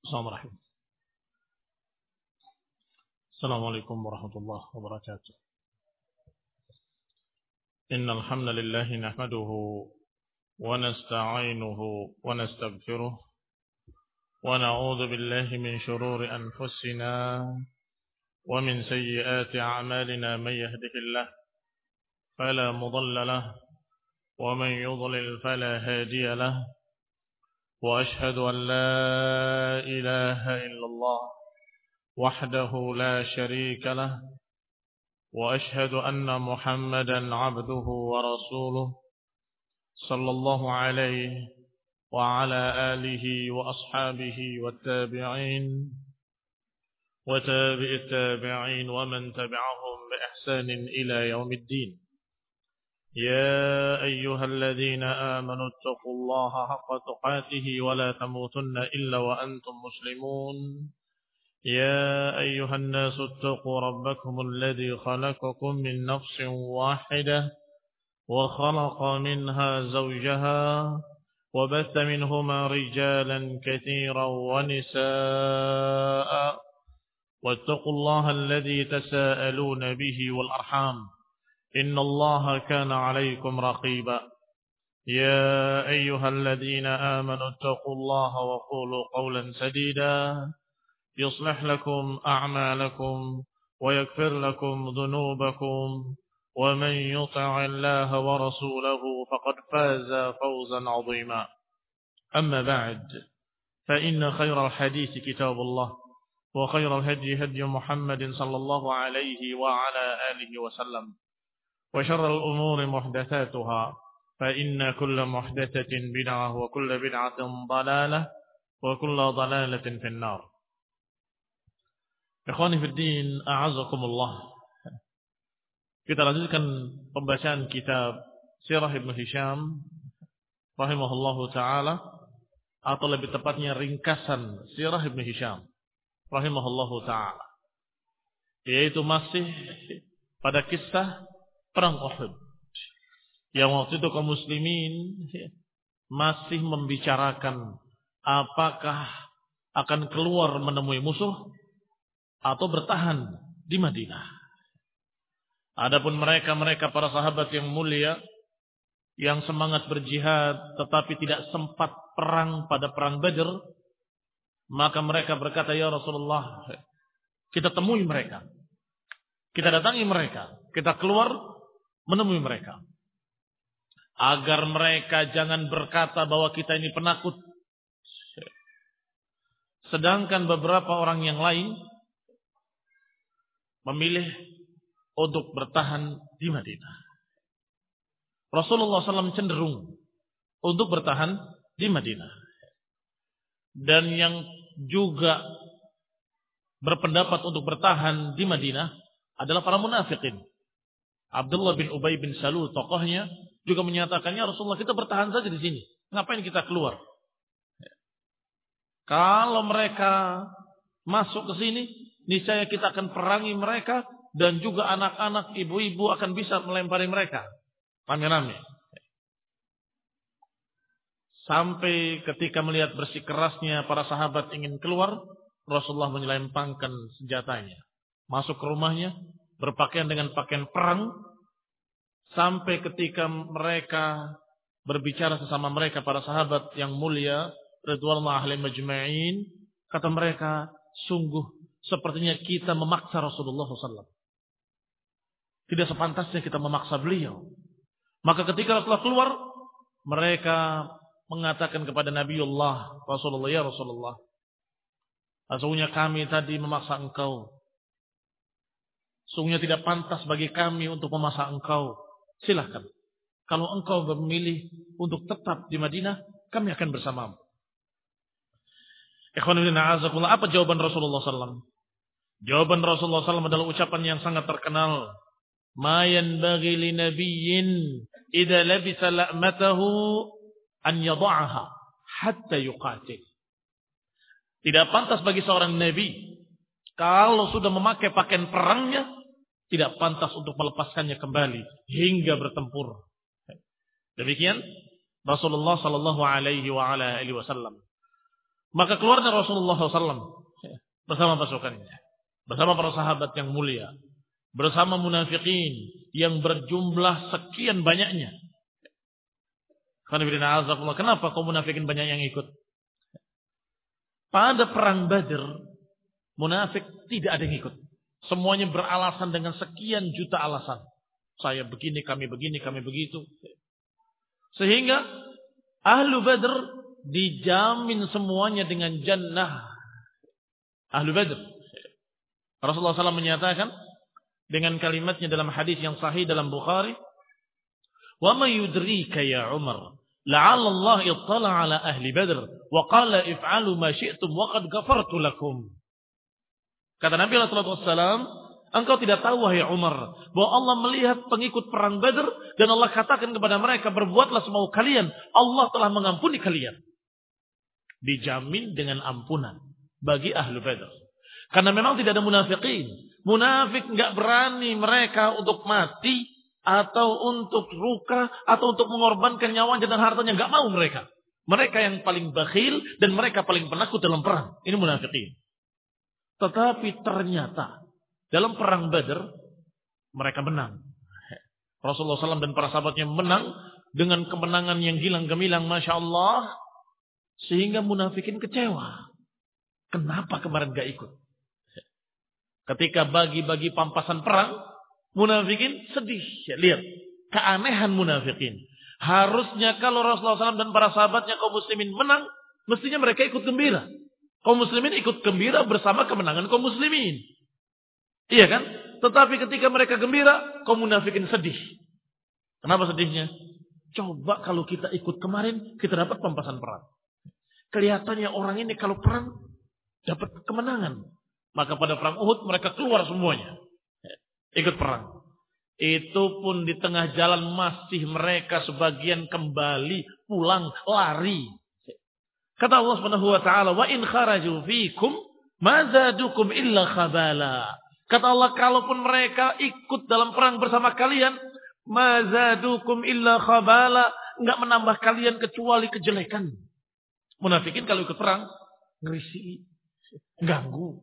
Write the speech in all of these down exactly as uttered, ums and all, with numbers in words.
Assalamualaikum. Assalamualaikum warahmatullahi wabarakatuh. Innal hamdalillah nahmaduhu wa nasta'inuhu wa nastaghfiruh wa na'udzu billahi min shururi anfusina wa min sayyiati a'malina may yahdihillahu fala mudilla lahu wa man yudlil fala hadiya lahu. وأشهد أن لا إله إلا الله وحده لا شريك له وأشهد أن محمدا عبده ورسوله صلى الله عليه وعلى آله وأصحابه والتابعين وتابع التابعين ومن تبعهم بإحسان إلى يوم الدين. يا أيها الذين آمنوا اتقوا الله حق تقاته ولا تموتن إلا وأنتم مسلمون. يا أيها الناس اتقوا ربكم الذي خلقكم من نفس واحدة وخلق منها زوجها وبث منهما رجالا كثيرا ونساء واتقوا الله الذي تساءلون به والأرحام إن الله كان عليكم رقيبا. يا أيها الذين آمنوا اتقوا الله وقولوا قولا سديدا يصلح لكم أعمالكم ويغفر لكم ذنوبكم ومن يطع الله ورسوله فقد فاز فوزا عظيما. أما بعد فإن خير الحديث كتاب الله وخير الهدي هدي محمد صلى الله عليه وعلى آله وسلم وشر الأمور محدثاتها فإن كل محدثة بدعة وكل بدعة ضلالة وكل ضلالة في النار. Ikhwani fi din, a'azakumullah. Kita lanjutkan pembacaan kitab Sirah Ibnu Hisham rahimahullahu taala, atau lebih tepatnya ringkasan Sirah Ibnu Hisham rahimahullahu taala, yaitu masih pada kisah Perang Uhud, yang waktu itu kaum muslimin masih membicarakan apakah akan keluar menemui musuh atau bertahan di Madinah. Adapun mereka-mereka para sahabat yang mulia yang semangat berjihad tetapi tidak sempat perang pada perang Badr, maka mereka berkata, ya Rasulullah, kita temui mereka, kita datangi mereka, kita keluar menemui mereka, agar mereka jangan berkata bahwa kita ini penakut. Sedangkan beberapa orang yang lain memilih untuk bertahan di Madinah. Rasulullah shallallahu alaihi wasallam cenderung untuk bertahan di Madinah. Dan yang juga berpendapat untuk bertahan di Madinah adalah para munafikin. Abdullah bin Ubay bin Salul, tokohnya, juga menyatakannya, Rasulullah, kita bertahan saja di sini. Ngapain kita keluar? Kalau mereka masuk ke sini, niscaya kita akan perangi mereka, dan juga anak-anak, ibu-ibu akan bisa melempari mereka. Rame-rame. Sampai ketika melihat bersikeras para sahabat ingin keluar, Rasulullah menyelempangkan senjatanya, masuk ke rumahnya, berpakaian dengan pakaian perang, sampai ketika mereka berbicara sesama mereka, para sahabat yang mulia ridwanullah alaihim majma'in, kata mereka, sungguh sepertinya kita memaksa Rasulullah shallallahu alaihi wasallam. Tidak sepantasnya kita memaksa beliau. Maka ketika Rasulullah keluar, mereka mengatakan kepada Nabiullah Rasulullah, ya Rasulullah, sesungguhnya kami tadi memaksa engkau. Sungguhnya tidak pantas bagi kami untuk memaksa engkau. Silahkan. Kalau engkau memilih untuk tetap di Madinah, kami akan bersamamu. Ikhwan fillah, a'azakumullah. Apa jawaban Rasulullah shallallahu alaihi wasallam? Jawaban Rasulullah shallallahu alaihi wasallam adalah ucapan yang sangat terkenal. Ma yanbaghi li nabiyyin idza labisa la'matahu an yadha'aha hatta yuqatil. Tidak pantas bagi seorang nabi kalau sudah memakai pakaian perangnya, tidak pantas untuk melepaskannya kembali hingga bertempur. Demikian Rasulullah sallallahu alaihi wa ala alihi wasallam. Maka keluarnya Rasulullah shallallahu alaihi wasallam bersama pasukannya, bersama para sahabat yang mulia, bersama munafikin yang berjumlah sekian banyaknya. Kenapa kaum munafikin banyak yang ikut? Pada perang Badr, munafik tidak ada yang ikut. Semuanya beralasan dengan sekian juta alasan. Saya begini, kami begini, kami begitu. Sehingga Ahlu Badr dijamin semuanya dengan jannah. Ahlu Badr. Rasulullah shallallahu alaihi wasallam menyatakan dengan kalimatnya dalam hadis yang sahih dalam Bukhari, "Wa ma yudrika ya Umar, la'alla Allah ittala ala ahli Badr wa qala if'alu ma syi'tum wa qad ghafartu lakum." Kata Nabi sallallahu alaihi wasallam, engkau tidak tahu wahai Umar bahwa Allah melihat pengikut perang Badr dan Allah katakan kepada mereka, berbuatlah semau kalian, Allah telah mengampuni kalian. Dijamin dengan ampunan bagi ahlu Badr. Karena memang tidak ada munafikin. Munafik enggak berani mereka untuk mati atau untuk luka atau untuk mengorbankan nyawanya dan hartanya, enggak mau mereka. Mereka yang paling bakhil dan mereka paling penakut dalam perang. Ini munafikin. Tetapi ternyata dalam perang Badr mereka menang. Rasulullah shallallahu alaihi wasallam dan para sahabatnya menang dengan kemenangan yang gilang gemilang, masya Allah, sehingga munafikin kecewa. Kenapa kemarin gak ikut? Ketika bagi-bagi pampasan perang, munafikin sedih. Ya, lihat keanehan munafikin. Harusnya kalau Rasulullah shallallahu alaihi wasallam dan para sahabatnya kaum muslimin menang, mestinya mereka ikut gembira. Kaum muslimin ikut gembira bersama kemenangan kaum muslimin. Iya kan? Tetapi ketika mereka gembira, kaum munafikin sedih. Kenapa sedihnya? Coba kalau kita ikut kemarin, kita dapat pampasan perang. Kelihatannya orang ini kalau perang dapat kemenangan. Maka pada perang Uhud mereka keluar semuanya. Ikut perang. Itu pun di tengah jalan masih mereka sebagian kembali pulang lari. Kata Allah Subhanahu wa taala, "Wa in kharaju fikum ma zadukum illa khabala." Kata Allah, kalaupun mereka ikut dalam perang bersama kalian, ma zadukum illa khabala, enggak menambah kalian kecuali kejelekan. Munafikin kalau ikut perang ngerisi, ganggu.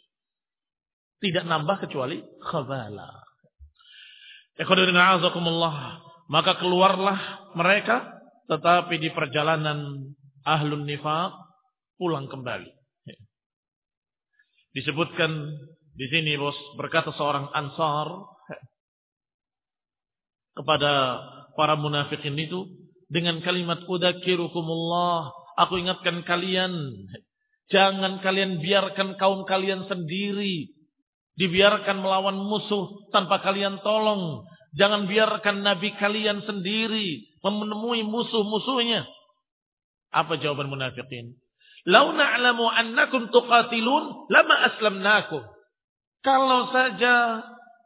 Tidak nambah kecuali khabala. Ikhwanuddin a'azakumullah. Maka keluarlah mereka, tetapi di perjalanan ahlun nifaq pulang kembali. Disebutkan di sini bos, berkata seorang Ansar kepada para munafikin itu dengan kalimat udzakirukumullah, aku ingatkan kalian, jangan kalian biarkan kaum kalian sendiri dibiarkan melawan musuh tanpa kalian tolong. Jangan biarkan nabi kalian sendiri menemui musuh-musuhnya. Apa jawaban munafikin? Lau na'lamu annakum tuqatilun lama aslamnakum. Kalau saja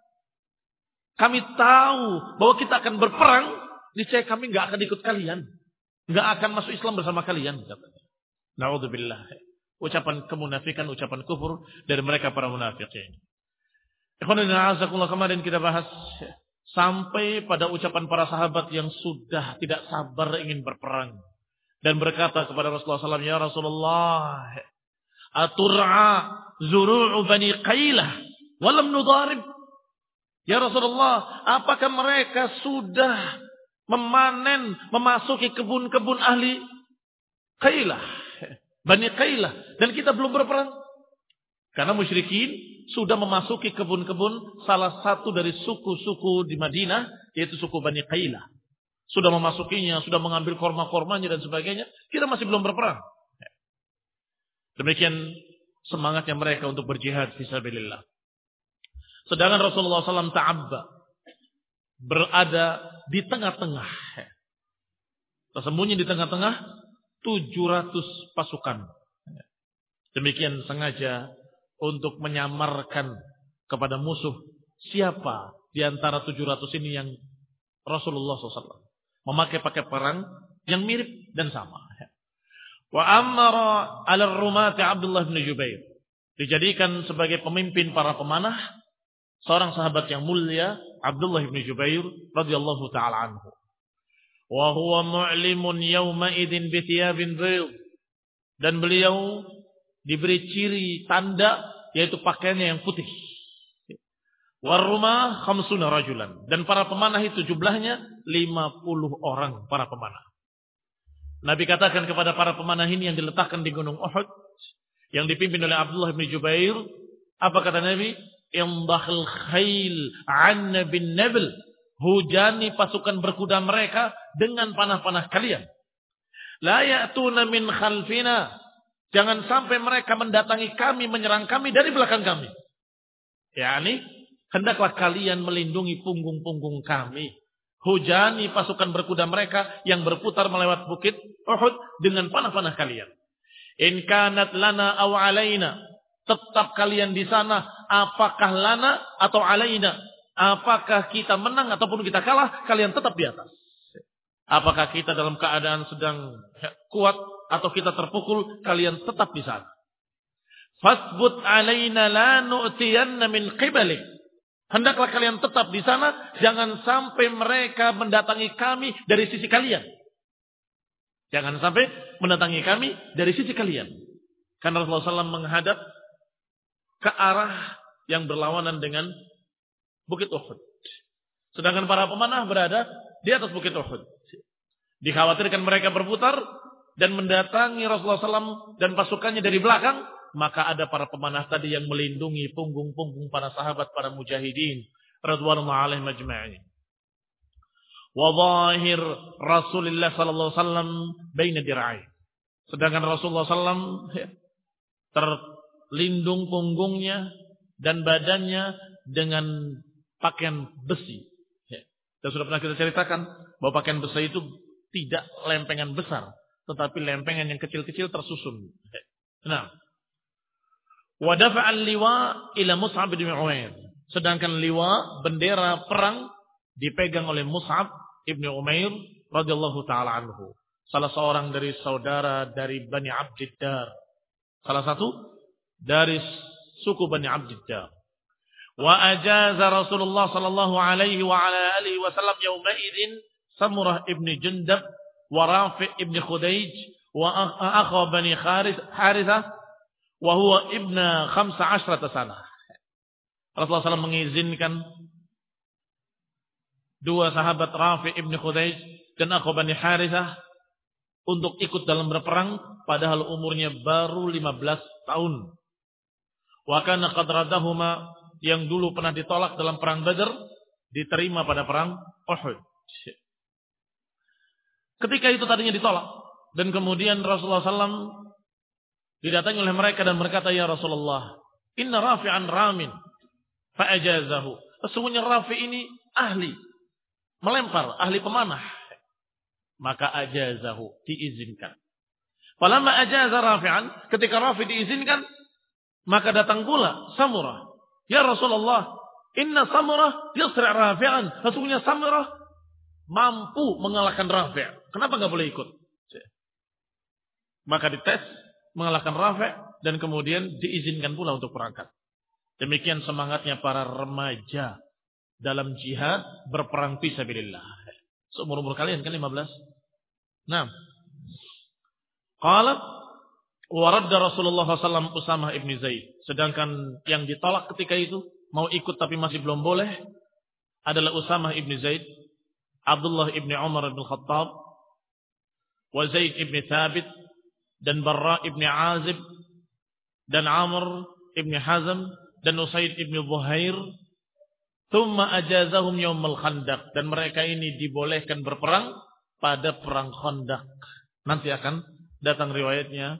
kami tahu bahwa kita akan berperang, niscaya kami enggak akan ikut kalian. Enggak akan masuk Islam bersama kalian. Na'udzubillah. Ucapan kemunafikan, ucapan kufur dari mereka para munafikin. Kemarin kita bahas sampai pada ucapan para sahabat yang sudah tidak sabar ingin berperang. Dan berkata kepada Rasulullah shallallahu alaihi wasallam, "Ya Rasulullah, atur'a zuru'u bani Qailah walam nudarib." Ya Rasulullah, apakah mereka sudah memanen, memasuki kebun-kebun ahli Qailah, Bani Qailah, dan kita belum berperang? Karena musyrikin sudah memasuki kebun-kebun salah satu dari suku-suku di Madinah, yaitu suku Bani Qailah. Sudah memasukinya, sudah mengambil korma-kormanya dan sebagainya. Kita masih belum berperang. Demikian semangatnya mereka untuk berjihad fisabilillah. Sedangkan Rasulullah shallallahu alaihi wasallam ta'abba, berada di tengah-tengah. Tersembunyi di tengah-tengah tujuh ratus pasukan. Demikian sengaja untuk menyamarkan kepada musuh siapa di antara tujuh ratus ini yang Rasulullah shallallahu alaihi wasallam memakai pakai perang yang mirip dan sama. Wa amara 'ala ar-rumati Abdullah bin Jubair, dijadikan sebagai pemimpin para pemanah seorang sahabat yang mulia, Abdullah bin Jubair radhiyallahu taala anhu. Wa huwa mu'limun yawma idzin bi thiyabin bayd. Dan beliau diberi ciri tanda yaitu pakaiannya yang putih. Warumah khamsuna rajulan. Dan para pemanah itu jumlahnya lima puluh orang para pemanah. Nabi katakan kepada para pemanah ini yang diletakkan di Gunung Uhud, yang dipimpin oleh Abdullah bin Jubair, apa kata Nabi? Imdahil khail anna bin nabil. Hujani pasukan berkuda mereka dengan panah-panah kalian. La ya'tuna min khalfina. Jangan sampai mereka mendatangi kami, menyerang kami dari belakang kami. Yani, hendaklah kalian melindungi punggung-punggung kami. Hujani pasukan berkuda mereka yang berputar melewat bukit Uhud dengan panah-panah kalian. In kanat lana aw alaina. Tetap kalian di sana. Apakah lana atau alaina. Apakah kita menang ataupun kita kalah. Kalian tetap di atas. Apakah kita dalam keadaan sedang kuat atau kita terpukul. Kalian tetap di sana. Fasbut alaina la nu'tiyanna min qibalik. Hendaklah kalian tetap di sana. Jangan sampai mereka mendatangi kami dari sisi kalian. Jangan sampai mendatangi kami dari sisi kalian. Karena Rasulullah shallallahu alaihi wasallam menghadap ke arah yang berlawanan dengan Bukit Uhud. Sedangkan para pemanah berada di atas Bukit Uhud. Dikhawatirkan mereka berputar dan mendatangi Rasulullah shallallahu alaihi wasallam dan pasukannya dari belakang. Maka ada para pemanah tadi yang melindungi punggung-punggung para sahabat, para mujahidin radhiyallahu alaihim ajma'in. Wa zahir Rasulullah sallallahu alaihi wasallam baina dir'ai. Sedangkan Rasulullah sallallahu alaihi wasallam terlindung punggungnya dan badannya dengan pakaian besi. Dan sudah pernah kita ceritakan bahwa pakaian besi itu tidak lempengan besar, tetapi lempengan yang kecil-kecil tersusun. Nah, wa dafa'al liwa ila Mus'ab bin Umair. Sedangkan liwa, bendera perang, dipegang oleh Mus'ab ibn Umair radhiyallahu taala anhu. Salah seorang dari saudara dari Bani Abdiddar. Salah satu dari suku Bani Abdiddar. Wa ajaza Rasulullah sallallahu alaihi wa ala alihi wasallam yawma idzin Samurah ibn Jundab wa Rafi' ibn Khudayj wa akha Bani Harithah wa huwa ibna khamsa ashrata sanah. Rasulullah shallallahu alaihi wasallam mengizinkan dua sahabat Rafi' ibn Khudayj dan Akhu Bani Harithah untuk ikut dalam berperang padahal umurnya baru lima belas tahun. Wa kana qad radahuma, yang dulu pernah ditolak dalam perang Badar diterima pada perang Uhud. Ketika itu tadinya ditolak dan kemudian Rasulullah shallallahu alaihi wasallam didatangi oleh mereka dan berkata, ya Rasulullah, inna Rafi'an ramin fa'ajazahu. Sesungguhnya Rafi' ini ahli melempar, ahli pemanah. Maka ajazahu, diizinkan. Falamma ajaza Rafi'an, ketika Rafi' diizinkan, maka datang pula Samurah. Ya Rasulullah, inna Samurah yusri' Rafi'an. Sesungguhnya Samurah mampu mengalahkan Rafi'. Kenapa enggak boleh ikut? Maka dites, mengalahkan Rafi' dan kemudian diizinkan pula untuk berangkat. Demikian semangatnya para remaja dalam jihad berperang fi sabilillah. Seumur-umur kalian kan lima belas. Nah. Qala wa radda Rasulullah sallallahu alaihi wasallam Usamah ibn Zaid. Sedangkan yang ditolak ketika itu mau ikut tapi masih belum boleh adalah Usamah ibn Zaid, Abdullah ibn Umar ibn Khattab, wa Zaid ibn Thabit, dan Barra ibn Azib, dan Amr ibn Hazm, dan Usaid ibn Zuhair. Thumma ajazahum yawmal Khandaq. Dan mereka ini dibolehkan berperang pada perang Khandaq. Nanti akan datang riwayatnya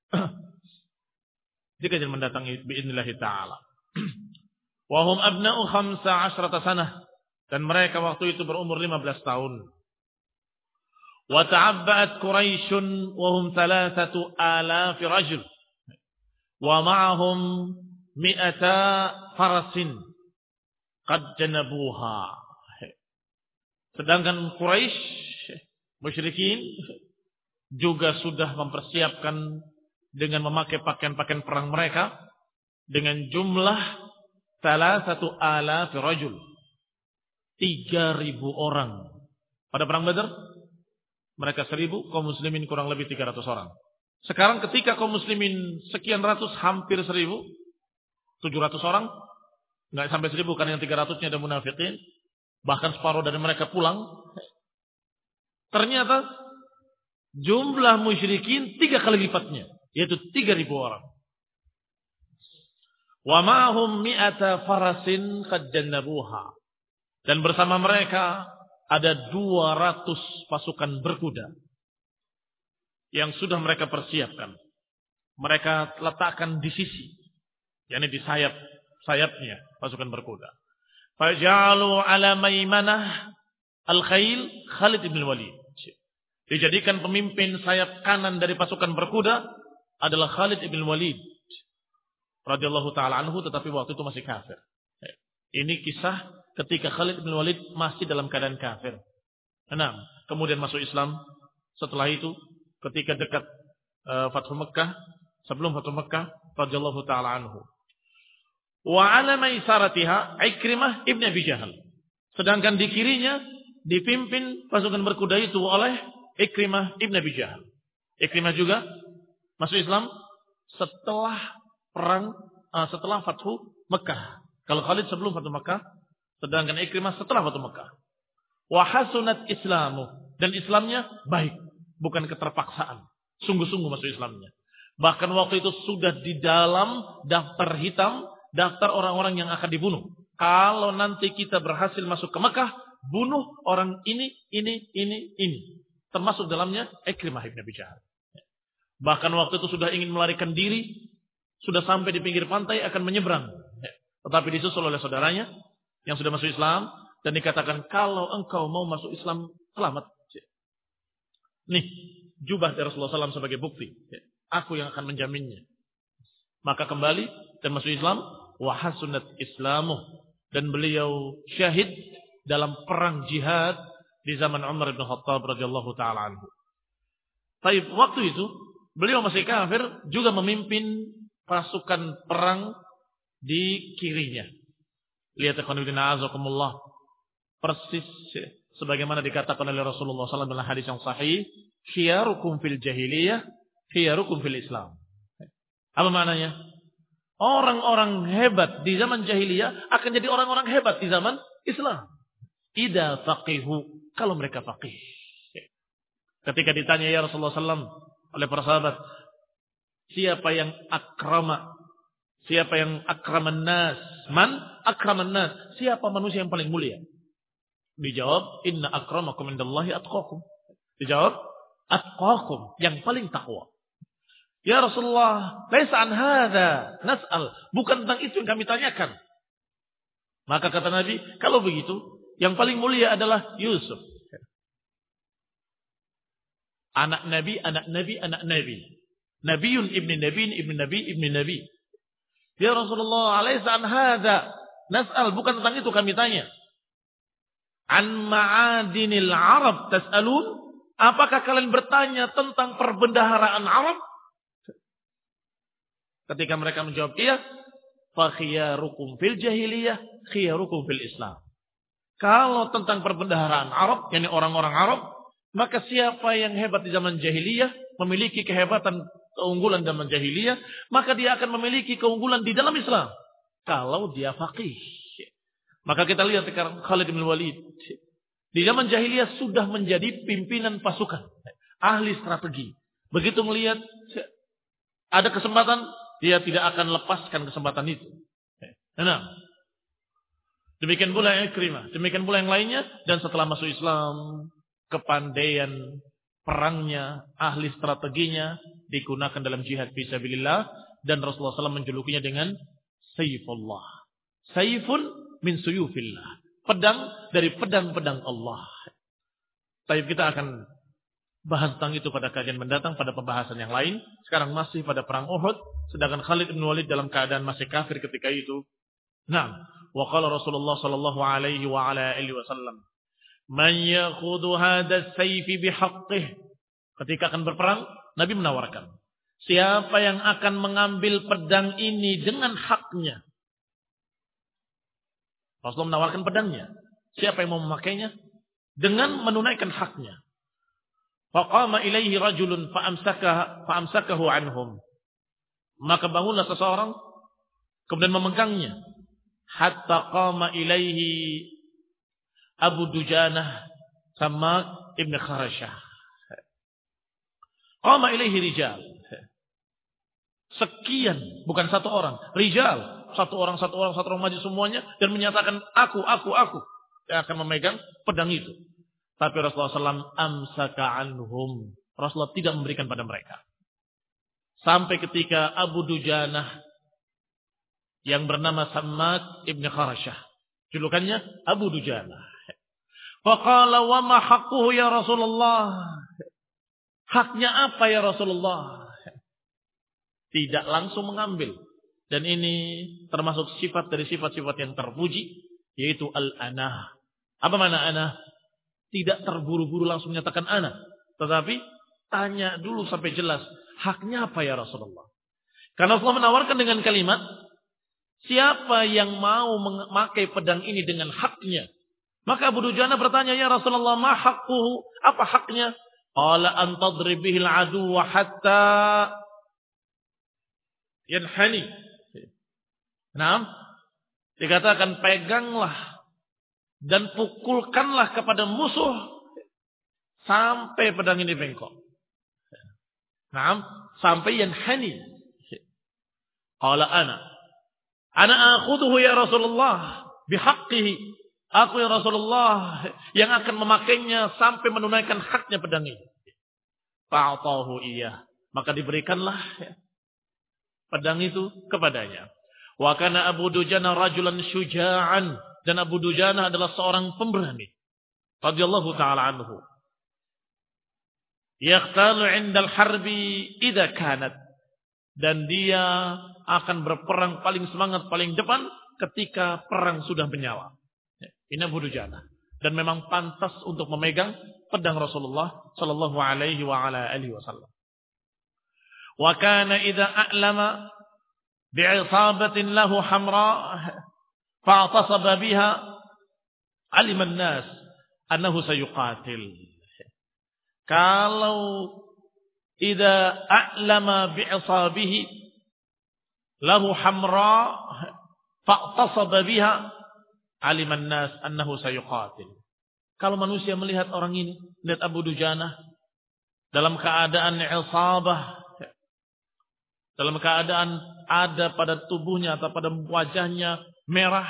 jika jangan mendatangi bi'idnillahi ta'ala. Wahum abna'u khamsa ashrata sanah. Dan mereka waktu itu berumur lima belas tahun. Wa ta'abba'at Quraisyun wahum thalathatu alafi rajul. Wa ma'ahum mi'ata farasin qad janabuha. Sedangkan Quraisy musyrikin juga sudah mempersiapkan dengan memakai pakaian-pakaian perang mereka dengan jumlah salah satu alaf rajul, tiga ribu orang. Pada perang Badar mereka seribu, kaum muslimin kurang lebih tiga ratus orang. Sekarang ketika kaum muslimin sekian ratus, hampir seribu, tujuh ratus orang, nggak sampai seribu karena yang tiga ratusnya ada munafikin, bahkan separuh dari mereka pulang. Ternyata jumlah musyrikin tiga kali lipatnya, yaitu tiga ribu orang. Wa ma'hum mi'ata farasin qad jannabuha. Dan bersama mereka ada dua ratus pasukan berkuda yang sudah mereka persiapkan. Mereka letakkan di sisi, yakni di sayap sayapnya pasukan berkuda. Faja'alu ala maimanah al-khail Khalid bin Walid. Dijadikan pemimpin sayap kanan dari pasukan berkuda adalah Khalid bin Walid radhiyallahu taala anhu, tetapi waktu itu masih kafir. Ini kisah ketika Khalid bin Walid masih dalam keadaan kafir. Enam, kemudian masuk Islam. Setelah itu ketika dekat uh, Fathu Mekah, sebelum Fathu Mekah radhiyallahu taala anhu. Wa ala maisaratiha Ikrimah ibn Abi Jahal. Sedangkan di kirinya dipimpin pasukan berkuda itu oleh Ikrimah ibn Abi Jahal. Ikrimah juga masuk Islam setelah perang uh, setelah Fathu Mekah. Kalau Khalid sebelum Fathu Mekah, sedangkan Ikrimah setelah Fathu Mekah. Wa hasunat Islamu, dan Islamnya baik, bukan keterpaksaan. Sungguh-sungguh masuk Islamnya. Bahkan waktu itu sudah di dalam daftar hitam, daftar orang-orang yang akan dibunuh. Kalau nanti kita berhasil masuk ke Mekah, bunuh orang ini, ini, ini, ini. Termasuk dalamnya Ikrimah ibn Abi Jahal. Bahkan waktu itu sudah ingin melarikan diri, sudah sampai di pinggir pantai akan menyeberang. Tetapi disusul oleh saudaranya yang sudah masuk Islam dan dikatakan, kalau engkau mau masuk Islam, selamat. Nih, jubah dari Rasulullah shallallahu alaihi wasallam sebagai bukti. Aku yang akan menjaminnya. Maka kembali dan masuk Islam. Wa hasunat Islamuh. Dan beliau syahid dalam perang jihad di zaman Umar bin Khattab radhiyallahu taala anhu. Baik, waktu itu beliau masih kafir, juga memimpin pasukan perang di kirinya. Lihat ikhwanuddin a'azakumullah. Persis sebagaimana dikatakan oleh Rasulullah shallallahu alaihi wasallam dalam hadis yang sahih, khiyarukum fil jahiliyah, khiyarukum fil Islam. Apa maknanya? Orang-orang hebat di zaman jahiliyah akan jadi orang-orang hebat di zaman Islam. Idza faqihu, kalau mereka faqih. Ketika ditanya ya Rasulullah shallallahu alaihi wasallam oleh para sahabat, siapa yang akrama? Siapa yang akraman nas? Man akraman nas? Siapa manusia yang paling mulia? Dijawab, inna akramakum indallahi atqakum. Dijawab, atqakum, yang paling takwa. Ya Rasulullah, laisa an hadza nas'al, bukan tentang itu yang kami tanyakan. Maka kata Nabi, kalau begitu, yang paling mulia adalah Yusuf. Anak Nabi, anak Nabi, anak Nabi. Nabiun ibni Nabiin ibni Nabi ibni Nabi. Ya Rasulullah, laisa an hadza nas'al, bukan tentang itu kami tanya. An ma'adinil Arab tas'alun? Apakah kalian bertanya tentang perbendaharaan Arab? Ketika mereka menjawab iya, fa khiyarukum fil jahiliyah, khiyarukum fil Islam. Kalau tentang perbendaharaan Arab, yakni orang-orang Arab, maka siapa yang hebat di zaman jahiliyah, memiliki kehebatan, keunggulan zaman jahiliyah, maka dia akan memiliki keunggulan di dalam Islam. Kalau dia faqih. Maka kita lihat sekarang Khalid bin Walid. Di zaman jahiliyah sudah menjadi pimpinan pasukan. Ahli strategi. Begitu melihat ada kesempatan, dia tidak akan lepaskan kesempatan itu. Nah, demikian pula Ikrimah. Demikian pula yang lainnya. Dan setelah masuk Islam, kepandaian perangnya, ahli strateginya digunakan dalam jihad fisabilillah, dan Rasulullah shallallahu alaihi wasallam menjulukinya dengan Saifullah. Saifun min suyufillah. Pedang dari pedang-pedang Allah. Tapi kita akan bahas tentang itu pada kajian mendatang, pada pembahasan yang lain. Sekarang masih pada perang Uhud, sedangkan Khalid bin Walid dalam keadaan masih kafir ketika itu. Nah, wa qala Rasulullah sallallahu alaihi wa ala alihi wasallam, "Man yakhudhu hadha as-sayf bihaqqih." Ketika akan berperang, Nabi menawarkan, siapa yang akan mengambil pedang ini dengan haknya? Rasulullah menawarkan pedangnya. Siapa yang mau memakainya? Dengan menunaikan haknya. Faqama ilaihi rajulun fa'amsakaha fa'amsakahu anhum. Maka bangunlah seseorang kemudian memegangnya hatta qama ilaihi Abu Dujanah Sammak ibn Kharashah. Qama ilaihi rijal. Sekian, bukan satu orang, rijal. Satu orang, satu orang, satu orang maju semuanya dan menyatakan aku, aku, aku yang akan memegang pedang itu. Tapi Rasulullah shallallahu alaihi wasallam amsaka anhum. Rasulullah tidak memberikan pada mereka. Sampai ketika Abu Dujanah yang bernama Sammak ibn Kharashah, julukannya Abu Dujanah. Faqala wa ma haqquhu ya Rasulullah. Haknya apa ya Rasulullah? Tidak langsung mengambil. Dan ini termasuk sifat dari sifat-sifat yang terpuji, yaitu al-anah. Apa makna anah? Tidak terburu-buru langsung menyatakan anah, tetapi tanya dulu sampai jelas, haknya apa ya Rasulullah? Karena Rasulullah menawarkan dengan kalimat, siapa yang mau memakai pedang ini dengan haknya? Maka Abu Dujanah bertanya, ya Rasulullah, ma haqquhu? Apa haknya? Qala an tadribihil aduwa hatta yanhani. Nah, dikatakan peganglah dan pukulkanlah kepada musuh sampai pedang ini bengkok. Nah, sampai yanhani. Qala ana ana akhudhu ya Rasulullah bihaqqihi. Aku ya Rasulullah yang akan memakainya sampai menunaikan haknya pedang ini. Fa'atahu iya. Maka diberikanlah ya, pedang itu kepadanya. Wa kana Abu Dujanah rajulan syuja'an. Dan Abu Dujanah adalah seorang pemberani. Radhiyallahu ta'ala anhu. Yakhtalu 'indal harbi idza kanat. Dan dia akan berperang paling semangat, paling depan ketika perang sudah menyala. Ini Abu Dujanah. Dan memang pantas untuk memegang pedang Rasulullah sallallahu alaihi wa ala alihi wasallam. Wa kana idza a'lama bi'isabatin lahu hamra fa'tasaba biha 'alima an-nas annahu sayuqatil. Kalau idza a'lama bi'isabihi lahu hamra fa'tasaba biha 'alima an-nas annahu sayuqatil. Kalau manusia melihat orang ini, lihat Abu Dujanah dalam keadaan isabah, dalam keadaan ada pada tubuhnya atau pada wajahnya merah,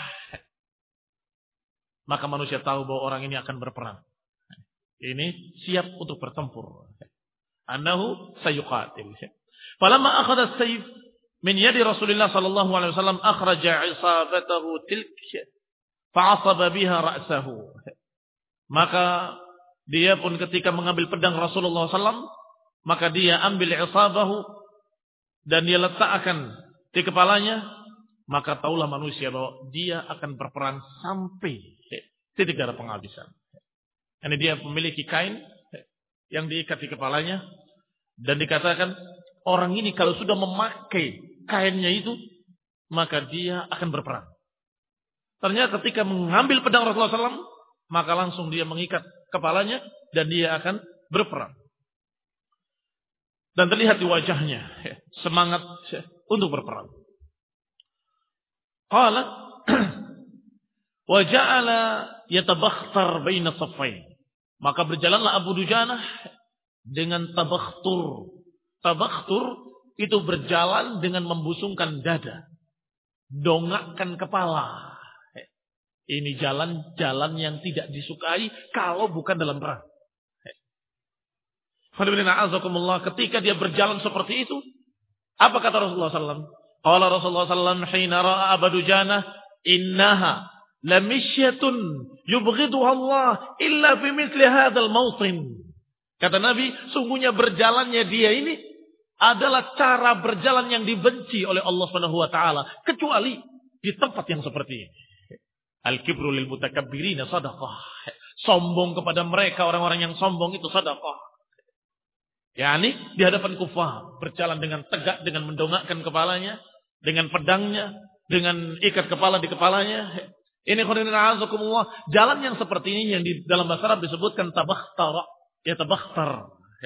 maka manusia tahu bahwa orang ini akan berperang. Ini siap untuk bertempur. Annahu sayuqatil. Falamma akhadha as-sayf min yadi Rasulillah sallallahu alaihi wasallam akhraja isabatahu tilka fa'asaba biha ra'sahu. Maka dia pun ketika mengambil pedang Rasulullah sallallahu alaihi wasallam, maka dia ambil isabahu dan dia letakkan di kepalanya, maka taulah manusia bahwa dia akan berperang sampai titik darah penghabisan. Ini dia memiliki kain yang diikat di kepalanya dan dikatakan orang ini kalau sudah memakai kainnya itu, maka dia akan berperang. Ternyata ketika mengambil pedang Rasulullah sallallahu alaihi wasallam, maka langsung dia mengikat kepalanya dan dia akan berperang. Dan terlihat di wajahnya semangat untuk berperang. Qala wa ja'ala yatabakhtar baina saffain. Maka berjalanlah Abu Dujanah dengan tabakhtur. Tabakhtur itu berjalan dengan membusungkan dada, dongakkan kepala. Ini jalan-jalan yang tidak disukai kalau bukan dalam perang. Ketika dia berjalan seperti itu, apa kata Rasulullah sallallahu alaihi wasallam? Qala Rasulullah sallallahu alaihi wasallam hina ra'a Abu Dujanah innaha lamishyatun yubghiduha Allah illa fi mithli hadzal mawtin. Kata Nabi, sungguhnya berjalannya dia ini adalah cara berjalan yang dibenci oleh Allah Subhanahu wa taala kecuali di tempat yang seperti ini. Al-kibru lil mutakabbirina sadaqah. Sombong kepada mereka orang-orang yang sombong itu sedekah. yakni di hadapan kufar, berjalan dengan tegak, dengan mendongakkan kepalanya, dengan pedangnya, dengan ikat kepala di kepalanya. Ini khairullahi azakumullah, jalan yang seperti ini yang di dalam bahasa Arab disebutkan tabakhtar, ya tabakhtar.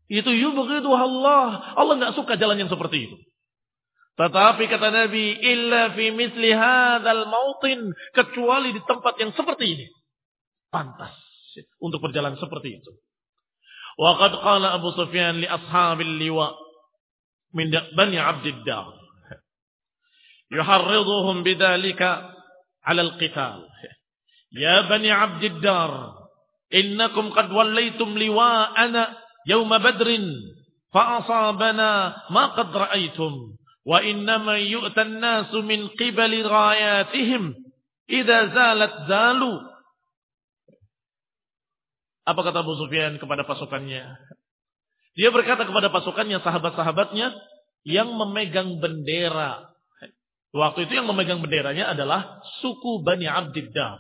Itu yubghidu Allah. Allah enggak suka jalan yang seperti itu. Tetapi kata Nabi, illa fi misli hadzal mautin, kecuali di tempat yang seperti ini. Pantas untuk berjalan seperti itu. Wa qad qala Abu Sufyan li ashabil liwa min Bani Abdiddar yuharriduhum bidzalika 'ala al-qital. Ya Bani Abdiddar, innakum qad wallaytum liwa'ana yawma badrin fa asabana ma qad ra'aytum wa innama yu'ta an-nasu min qibali rayatihim idza zalat zalu. Apa kata Abu Sufyan kepada pasukannya? Dia berkata kepada pasukannya, sahabat-sahabatnya yang memegang bendera. Waktu itu yang memegang benderanya adalah suku Bani Abdiddar.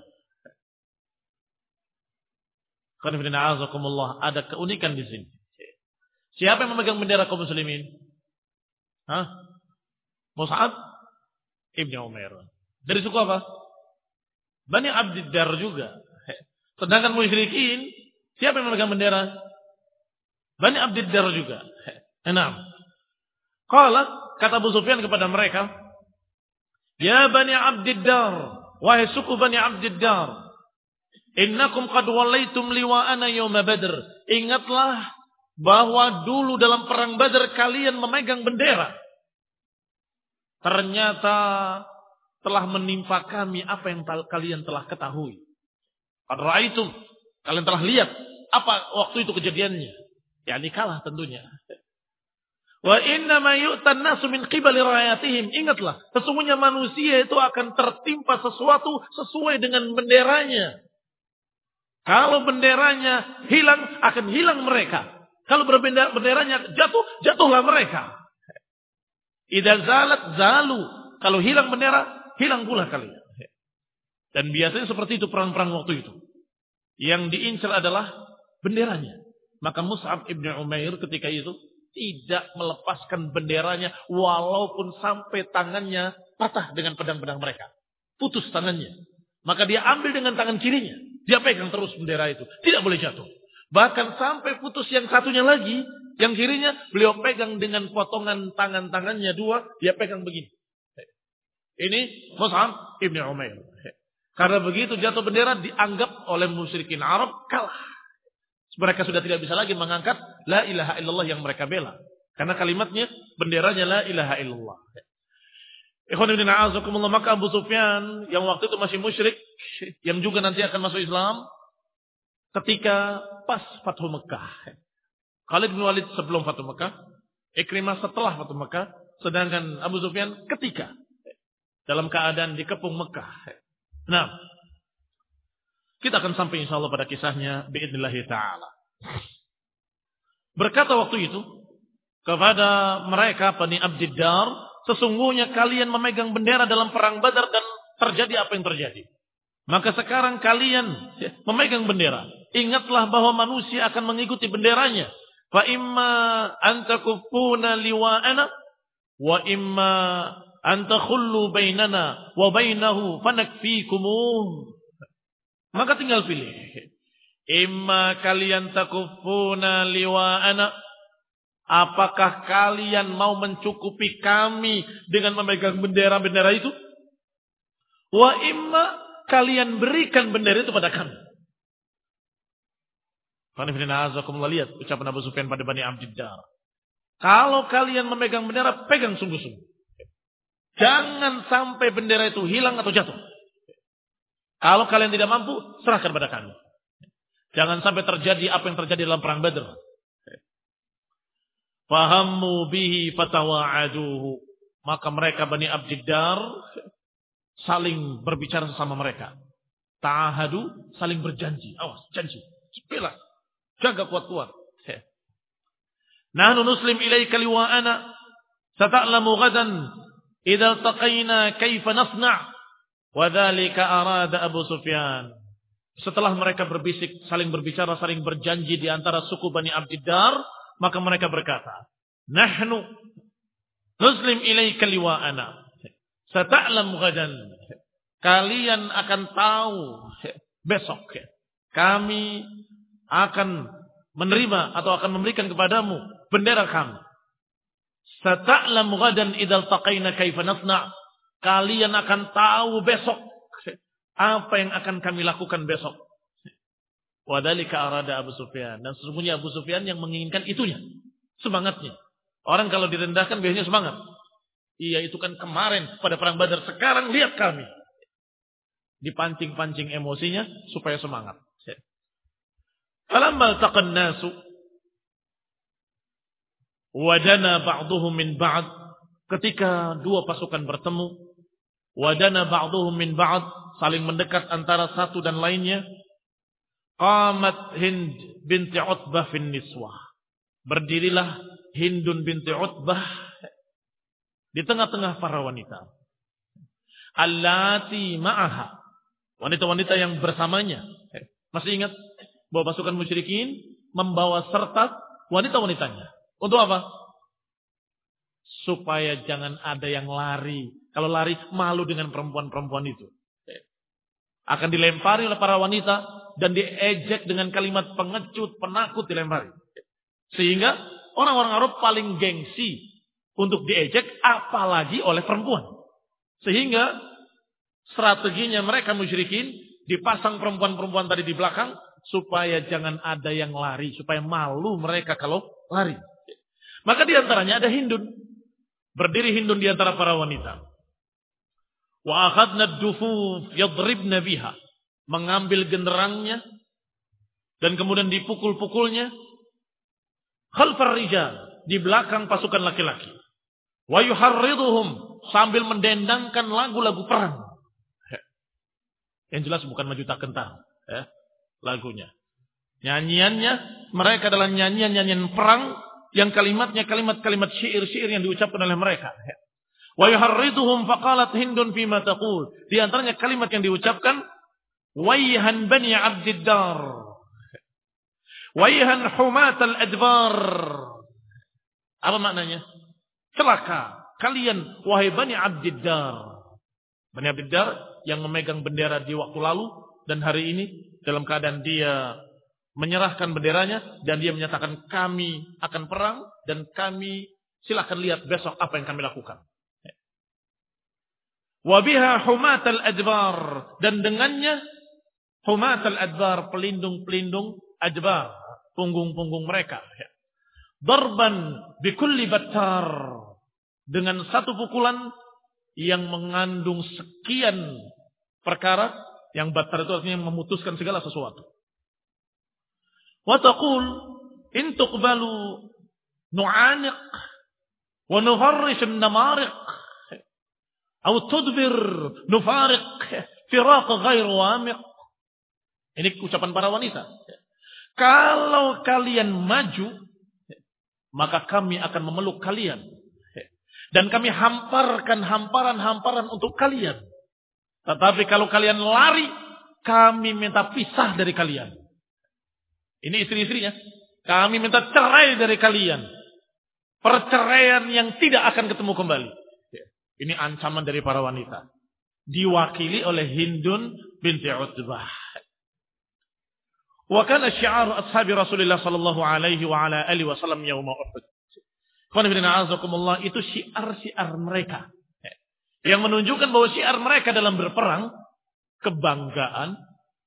Ada keunikan di sini. Siapa yang memegang bendera kaum muslimin? Hah? Mus'ab Ibn Umair. Dari suku apa? Bani Abdiddar juga. Sedangkan musyrikin, siapa yang memegang bendera? Bani Abdiddar juga. Enam. Qala, kata Abu Sufyan kepada mereka, ya Bani Abdiddar, wahai suku Bani Abdiddar, innakum qad wallaytum liwa'ana yawma Badr. Ingatlah bahwa dulu dalam perang Badar kalian memegang bendera. Ternyata telah menimpa kami apa yang kalian telah ketahui. Qad ra'aitum, kalian telah lihat apa waktu itu kejadiannya. yakni kalah tentunya. Wa inna ma yu'tan nasu min qibali rayatihim. Ingatlah, sesungguhnya manusia itu akan tertimpa sesuatu sesuai dengan benderanya. Kalau benderanya hilang, akan hilang mereka. Kalau benderanya jatuh, jatuhlah mereka. Idza zalat zalu. Kalau hilang bendera, hilang pula kalian. Dan biasanya seperti itu perang-perang waktu itu. Yang diincar adalah benderanya. Maka Mus'ab ibn Umair ketika itu tidak melepaskan benderanya walaupun sampai tangannya patah dengan pedang-pedang mereka. Putus tangannya. Maka dia ambil dengan tangan kirinya. Dia pegang terus bendera itu. Tidak boleh jatuh. Bahkan sampai putus yang satunya lagi, yang kirinya beliau pegang dengan potongan tangan-tangannya dua, dia pegang begini. Ini Mus'ab ibn Umair. Karena begitu jatuh bendera dianggap oleh musyrikin Arab kalah. Mereka sudah tidak bisa lagi mengangkat la ilaha illallah yang mereka bela. Karena kalimatnya benderanya la ilaha illallah. Ikhwan ibn a'azakumullah, maka Abu Sufyan yang waktu itu masih musyrik, yang juga nanti akan masuk Islam, ketika pas Fathu Mekah. Khalid bin Walid sebelum Fathu Mekah, Ikrimah setelah Fathu Mekah, sedangkan Abu Sufyan ketika dalam keadaan dikepung Mekah. Nah, kita akan sampai insyaallah pada kisahnya biidznillah taala. Berkata waktu itu kepada mereka Bani Abdiddar, sesungguhnya kalian memegang bendera dalam perang Badar dan terjadi apa yang terjadi. Maka sekarang kalian memegang bendera. Ingatlah bahwa manusia akan mengikuti benderanya. Fa imma an takuffuna liwa'ana wa imma an takhullu bainana wa bainahu fanakfikumuh. Maka tinggal pilih. Imma kalian takuffuna liwa'ana. Apakah kalian mau mencukupi kami dengan memegang bendera-bendera itu? Wa imma kalian berikan bendera itu pada kami. Lihat ucapan Abu Sufyan pada Bani Abdiddar. Kalau kalian memegang bendera, pegang sungguh-sungguh. Jangan sampai bendera itu hilang atau jatuh. Kalau kalian tidak mampu, serahkan pada kami. Jangan sampai terjadi apa yang terjadi dalam perang Badr. Fahammu bihi fatawa'aduhu. Maka mereka Bani Abdiddar saling berbicara sesama mereka. Ta'ahadu, saling berjanji. Awas, janji. Bela. Jaga kuat-kuat. Nahnu nuslim ilaika liwa'ana. Sata'lamu ghadan idza taqayna kaifa nasna'. Wa dzalika arada Abu Sufyan. Setelah mereka berbisik, saling berbicara, saling berjanji di antara suku Bani Abdiddar, maka mereka berkata, "Nahnu nuslim ilaika liwa'ana. Sata'lamu ghadan." Kalian akan tahu besok. Kami akan menerima atau akan memberikan kepadamu bendera kami. Sata'lamu ghadan idzal taqaina kaifa nasna'. Kalian akan tahu besok apa yang akan kami lakukan besok. Wadzalika arada Abu Sufyan. Dan sesungguhnya Abu Sufyan yang menginginkan itunya. Semangatnya. Orang kalau direndahkan biasanya semangat. Iya itu kan kemarin pada perang Badar. Sekarang lihat kami. Dipancing-pancing emosinya supaya semangat. Falamma taqan nasu wadana ba'duhum min ba'd. Ketika dua pasukan bertemu, wadana ba'duhum min ba'd, saling mendekat antara satu dan lainnya. Qamat Hind binti Utbah fin niswah. Berdirilah Hindun binti Utbah di tengah-tengah para wanita. Allati ma'aha. Wanita-wanita yang bersamanya. Masih ingat bahwa pasukan musyrikin membawa serta wanita-wanitanya. Untuk apa? Supaya jangan ada yang lari. Kalau lari malu dengan perempuan-perempuan itu. Akan dilempari oleh para wanita dan diejek dengan kalimat pengecut, penakut dilempari. Sehingga orang-orang Arab paling gengsi untuk diejek apalagi oleh perempuan. Sehingga strateginya mereka musyrikin dipasang perempuan-perempuan tadi di belakang supaya jangan ada yang lari, supaya malu mereka kalau lari. Maka di antaranya ada Hindun. Berdiri Hindun di antara para wanita. Wa akhadna ad-dufuf yadribna biha. Mengambil genderangnya dan kemudian dipukul-pukulnya khalfar rijal, di belakang pasukan laki-laki. Wa yuharriduhum, sambil mendendangkan lagu-lagu perang. Yang jelas bukan maju tak kentar, ya, lagunya. Nyanyiannya mereka adalah nyanyian-nyanyian perang yang kalimatnya kalimat-kalimat syair-syair yang diucapkan oleh mereka. Wa yuharriduhum faqalat Hindun fima taqul. Di antaranya kalimat yang diucapkan, wayhan bani abdiddar, wayhan humatal adbar. Apa maknanya? Celaka kalian wahai bani abdiddar. Bani abdiddar yang memegang bendera di waktu lalu dan hari ini dalam keadaan dia menyerahkan benderanya dan dia menyatakan kami akan perang dan kami silakan lihat besok apa yang kami lakukan. Wabiha humatal adbar, dan dengannya humatal adbar, pelindung-pelindung adbar, punggung-punggung mereka. Darban bikulli battar, dengan satu pukulan yang mengandung sekian perkara, yang battar itu artinya memutuskan segala sesuatu. Wa taqul in tuqbalu nu'aniq wa nuharrish an-namariq atau tudbir nufariq firaq ghair wamiq. Ini ucapan para wanita. Kalau kalian maju, maka kami akan memeluk kalian. Dan kami hamparkan hamparan-hamparan untuk kalian. Tetapi kalau kalian lari, kami minta pisah dari kalian. Ini istri-istrinya. Kami minta cerai dari kalian. Perceraian yang tidak akan ketemu kembali. Ini ancaman dari para wanita. Diwakili oleh Hindun binti Utbah. Wa kana syi'ar ashabi Rasulullah sallallahu alaihi wa ala alihi wasallam yauma Uhud. Itu syiar-syiar mereka. Yang menunjukkan bahwa syiar mereka dalam berperang, kebanggaan,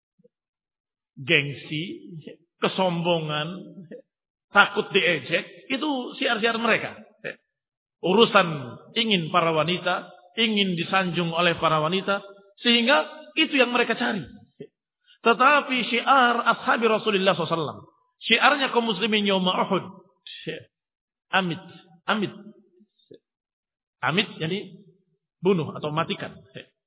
gengsi, kesombongan, takut diejek, itu syiar-syiar mereka. Urusan ingin para wanita, ingin disanjung oleh para wanita, sehingga itu yang mereka cari. Tetapi syiar ashabi Rasulullah shallallahu alaihi wasallam, syiarnya kaum muslimin yauma Uhud, amit, amit, amit, jadi bunuh atau matikan.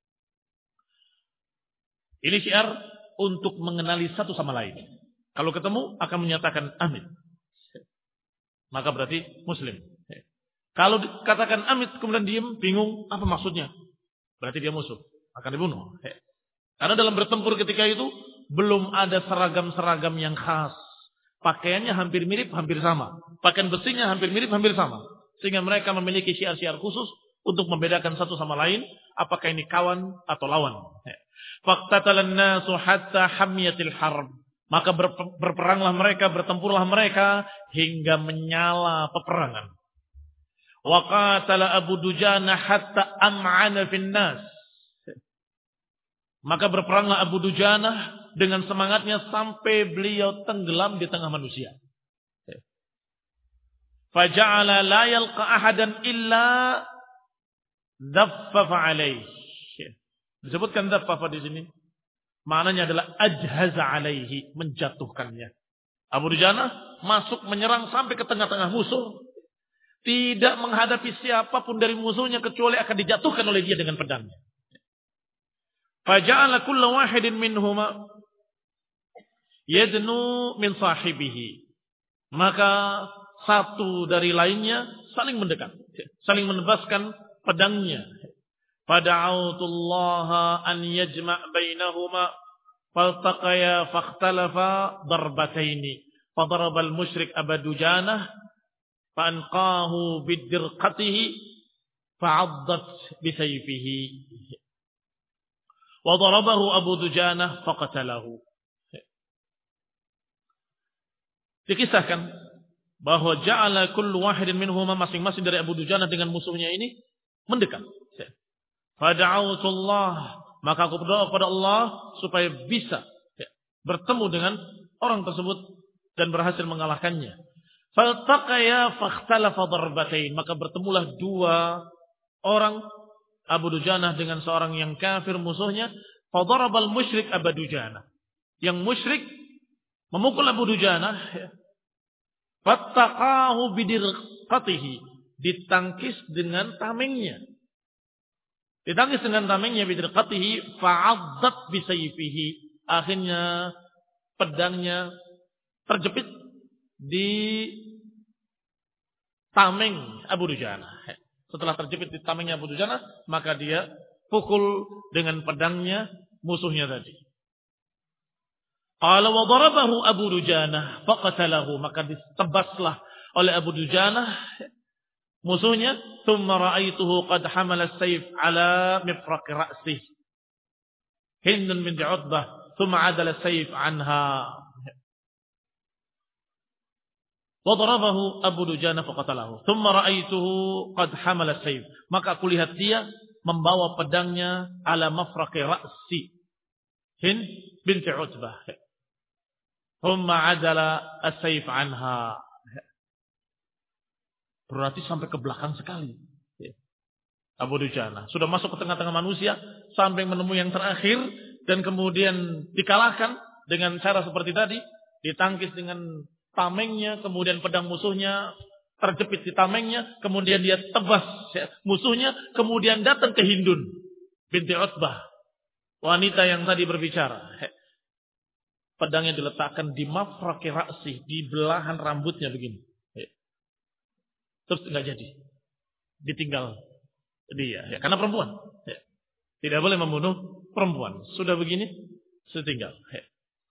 Ini syiar untuk mengenali satu sama lain. Kalau ketemu akan menyatakan amit, maka berarti muslim. Kalau dikatakan amit kemudian diam, bingung apa maksudnya, berarti dia musuh, akan dibunuh. Karena dalam bertempur ketika itu belum ada seragam-seragam yang khas. Pakaiannya hampir mirip, hampir sama. Pakaian besinya hampir mirip, hampir sama. Sehingga mereka memiliki syiar-syiar khusus untuk membedakan satu sama lain, apakah ini kawan atau lawan. Faqtatalan nasu hatta hamiyatil harb. Maka berperanglah mereka, bertempurlah mereka hingga menyala peperangan. Wa qatala Abu Dujana hatta am'ana fin nas. Maka berperanglah Abu Dujana dengan semangatnya sampai beliau tenggelam di tengah manusia. Faja'ala la yalqa ahadan illa dhaffafa alaihi. Disebutkan dhaffafa di sini. Maknanya adalah ajhaza alaihi, menjatuhkannya. Abu Dujana masuk menyerang sampai ke tengah-tengah musuh. Tidak menghadapi siapapun dari musuhnya kecuali akan dijatuhkan oleh dia dengan pedangnya. Faja'ala kullu wahidin minhuma yadnu min sahibihi. Maka satu dari lainnya saling mendekat, saling menebaskan pedangnya. Fada'autullaha an yajma' bainahuma faltaqaya fakhtalafa darbataini. Fadarabal musyrik Abu Dujanah fa'anqahu bidirqatihi fa'addat bisayfihi. Wa darabahu Abu Dujanah faqatalahu. Dikisahkan bahwa ja'ala kullu wahidin minhuma, masing-masing dari Abu Dujanah dengan musuhnya ini mendekat. Fada'autullah, maka aku berdoa kepada Allah supaya bisa bertemu dengan orang tersebut dan berhasil mengalahkannya. Faltaqaya fakhtalafa darbatain, maka bertemulah dua orang, Abu Dujanah dengan seorang yang kafir musuhnya. Fadarabal musyrik Abu Dujanah, yang musyrik memukul Abu Dujanah. Fattaqahu bidirqatihi, ditangkis dengan tamengnya. Ditangkis dengan tamengnya bidirqatihi fa'addat bisayfihi. Akhirnya pedangnya terjepit di tameng Abu Dujanah. Setelah terjepit di tamengnya Abu Dujanah, maka dia pukul dengan pedangnya musuhnya tadi. Qala wa darabahu Abu Dujanah faqatalahu, maka ditebaslah oleh Abu Dujanah musuhnya. Thumma ra'aituhu qad hamala as-sayf ala mifraq ra'sih. Hindun binti Utbah, thumma adala as-sayf anha. Wa darabahu Abu Dujanah faqatalahu. Thumma ra'aituhu qad hamala as-sayf, maka aku lihat dia membawa pedangnya ala mafraqi ra'si. Hind binti Utbah. Thumma adala as-sayf anha. Berarti sampai ke belakang sekali. Abu Dujanah sudah masuk ke tengah-tengah manusia sampai menemui yang terakhir dan kemudian dikalahkan dengan cara seperti tadi, ditangkis dengan tamengnya, kemudian pedang musuhnya terjepit di tamengnya, kemudian dia tebas musuhnya, kemudian datang ke Hindun binti Utbah, wanita yang tadi berbicara. Pedangnya diletakkan di mafraqi ra'si, di belahan rambutnya begini. Terus enggak jadi, ditinggal dia, ya, karena perempuan. Ya. Tidak boleh membunuh perempuan. Sudah begini, setinggal. Ya.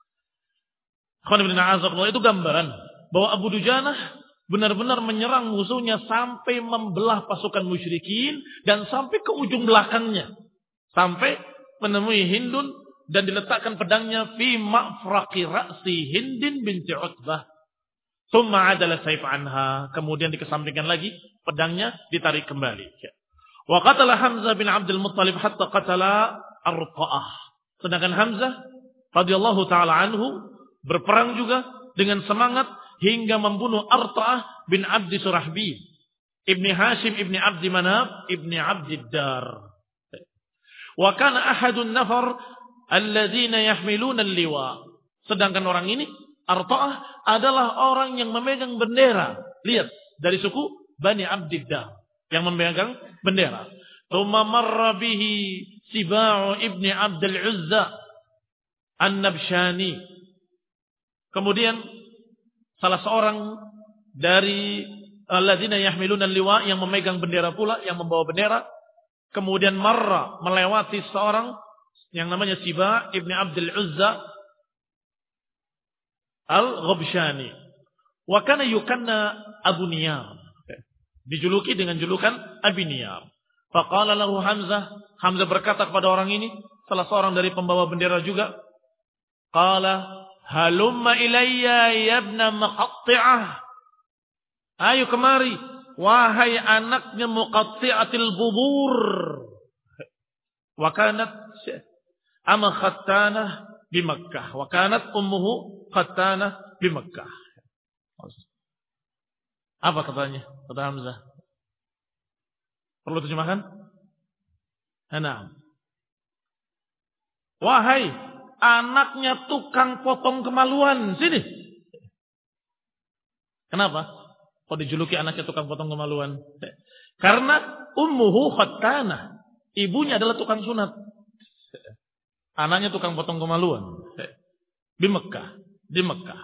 Itu gambaran bahwa Abu Dujanah benar-benar menyerang musuhnya sampai membelah pasukan musyrikin dan sampai ke ujung belakangnya, sampai menemui Hindun dan diletakkan pedangnya fi ma'fraqi ra'si Hindin binti Utbah. Tsumma adala sayf anha, kemudian dikesampingkan lagi, pedangnya ditarik kembali. Wa qatala Hamzah bin Abdul Muttalib hatta qatala Arqa'ah. Sedangkan Hamzah radhiyallahu taala anhu berperang juga dengan semangat hingga membunuh Arqa'ah bin Abdi Surahbil, Ibni Hashim Ibni Abdi Manaf Ibni Abdi Dar. Wa kana ahadun nafar alladzina yahmiluna al-liwa. Sedangkan orang ini Arqa'ah adalah orang yang memegang bendera. Lihat, dari suku Bani Abdiddar yang memegang bendera. Tsumma marra bihi Siba'u ibni Abdul Uzza An-Nabshani. Kemudian salah seorang dari alladzina yahmiluna al-liwa yang memegang bendera pula, yang membawa bendera, kemudian marra melewati seorang yang namanya Siba' ibni Abdul Uzza Al-Ghabshani. Wa kana yukanna Abu Niyar. Dijuluki dengan julukan Abi Niyar. Faqala lahu Hamzah. Hamzah berkata kepada orang ini, salah seorang dari pembawa bendera juga. Qala Halumma ilayya yabna maqatti'ah. Ayo kemari, wahai anaknya muqatti'atil bubur. Wa kanat ama khattanah di Makkah. Wa kanat ummuhu khattanah di Makkah. Apa katanya? Kata Hamzah. Perlu terjemahkan? Nah. Wahai anaknya tukang potong kemaluan, sini. Kenapa? Kok dijuluki anaknya tukang potong kemaluan? Karena ummuhu khattanah. Ibunya adalah tukang sunat. Anaknya tukang potong kemaluan. Di Mekah. Di Mekah.